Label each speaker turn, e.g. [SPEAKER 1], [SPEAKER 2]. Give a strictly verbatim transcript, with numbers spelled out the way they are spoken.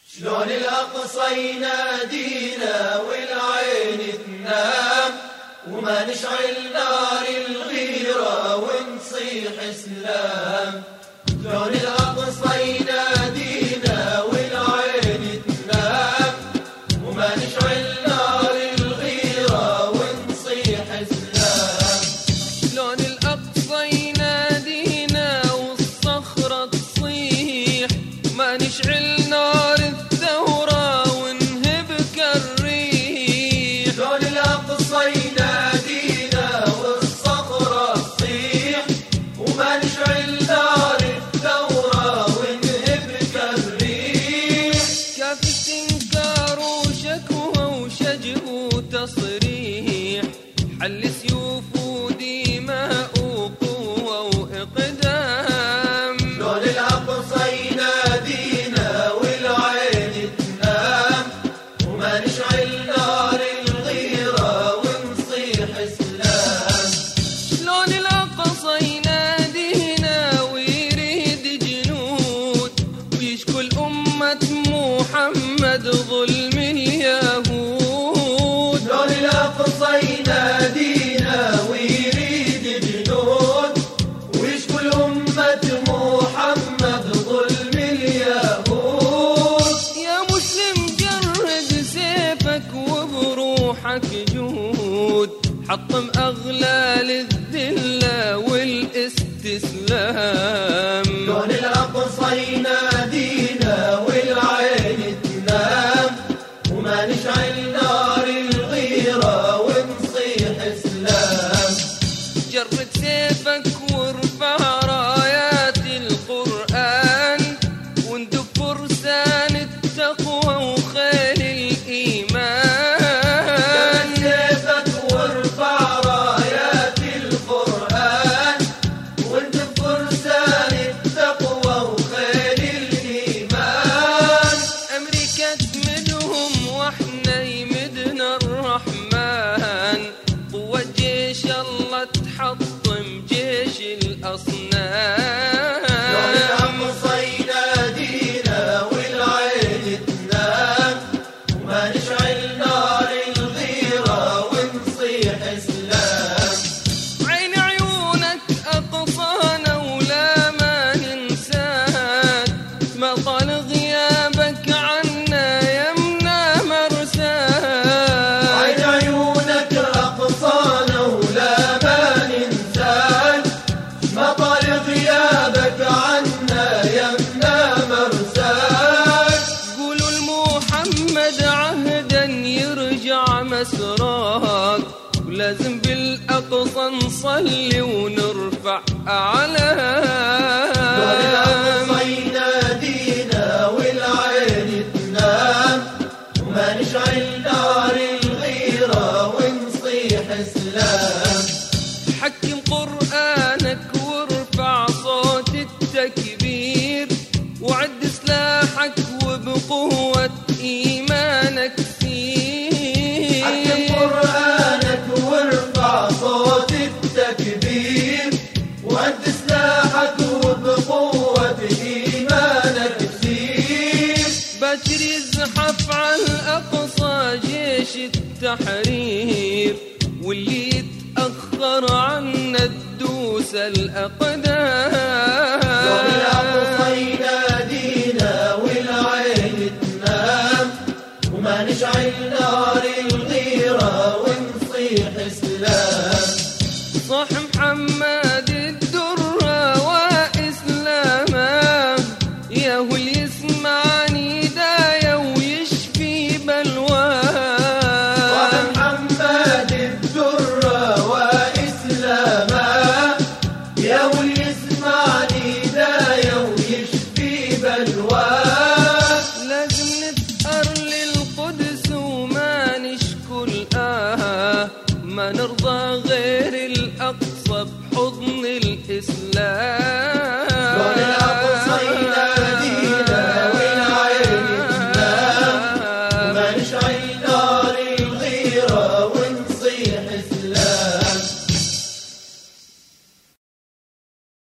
[SPEAKER 1] شلون الأقصى ينادينا والعين تنام وما نشعل نار الغيرة ونصيح سلام. شلون الأقصى ينادينا والعين تنام وما نشعل نار الغيرة ونصيح سلام.
[SPEAKER 2] شلون الأقصى ينادينا والصخرة تصيح ما نشعل نار الثورة ونهبك الريح.
[SPEAKER 1] شلون الأقصى ينادينا والصخرة تصيح وما نشعل نار الثورة ونهبك الريح.
[SPEAKER 2] كاف استنكار وشكوى وشجب وتصريح حل سيوف ودماء وقوة وإقدام.
[SPEAKER 1] شلون الأقصى ينادينا والعين تنام وما نشعل نار الغيرة ونصيح سلام.
[SPEAKER 2] شلون الأقصى ينادينا ويريد جنود ويشكو الأمة محمد ظلم اليهود.
[SPEAKER 1] شلون الأقصى ينادينا ويريد جنود ويشكو الأمة محمد ظلم اليهود.
[SPEAKER 2] يا مسلم جرد سيفك وبروحك جهود حطم أغلال الذلة والاستسلام.
[SPEAKER 1] شلون الأقصى ينادينا والعين تنام وما نشعل نار الغيرة ونصيح سلام.
[SPEAKER 2] جرد سيفك وارفع رايات القرآن واندب فرسان التقوى وخيل الإيمان.
[SPEAKER 1] جرد سيفك وارفع رايات القرآن واندب فرسان التقوى وخيل الإيمان.
[SPEAKER 2] أمريكا تمدهم واحنا يمدنا الرحمن قوة جيش الله تحطم جيش الأصنام.
[SPEAKER 1] شلون الأقصى ينادينا والعين تنام وما نشعل نار الغيرة ونصيح سلام.
[SPEAKER 2] عين عيونك أقصانا ولا ما ننساك ما طال غيابك عنا يمنا مرساك.
[SPEAKER 1] عين عيونك أقصانا ولا ما ننساك ما طال غيابك عنا يمنا مرساك.
[SPEAKER 2] قولوا لمحمد عهدا يرجع مسراك ولازم بالأقصى نصلي ونرفع أعلام.
[SPEAKER 1] شلون الأقصى ينادينا والعين تنام وما نشعل نار الغيرة ونصيح سلام.
[SPEAKER 2] حكم قرآنك وارفع صوت التكبير وعد سلاحك وبقوة إيمانك سير.
[SPEAKER 1] حكم قرآنك وارفع صوت التكبير وعد سلاحك وبقوة إيمانك سير.
[SPEAKER 2] باكر يزحف على الأقصى جيش التحرير واللي يتأخر عنا تدوس الأقدام.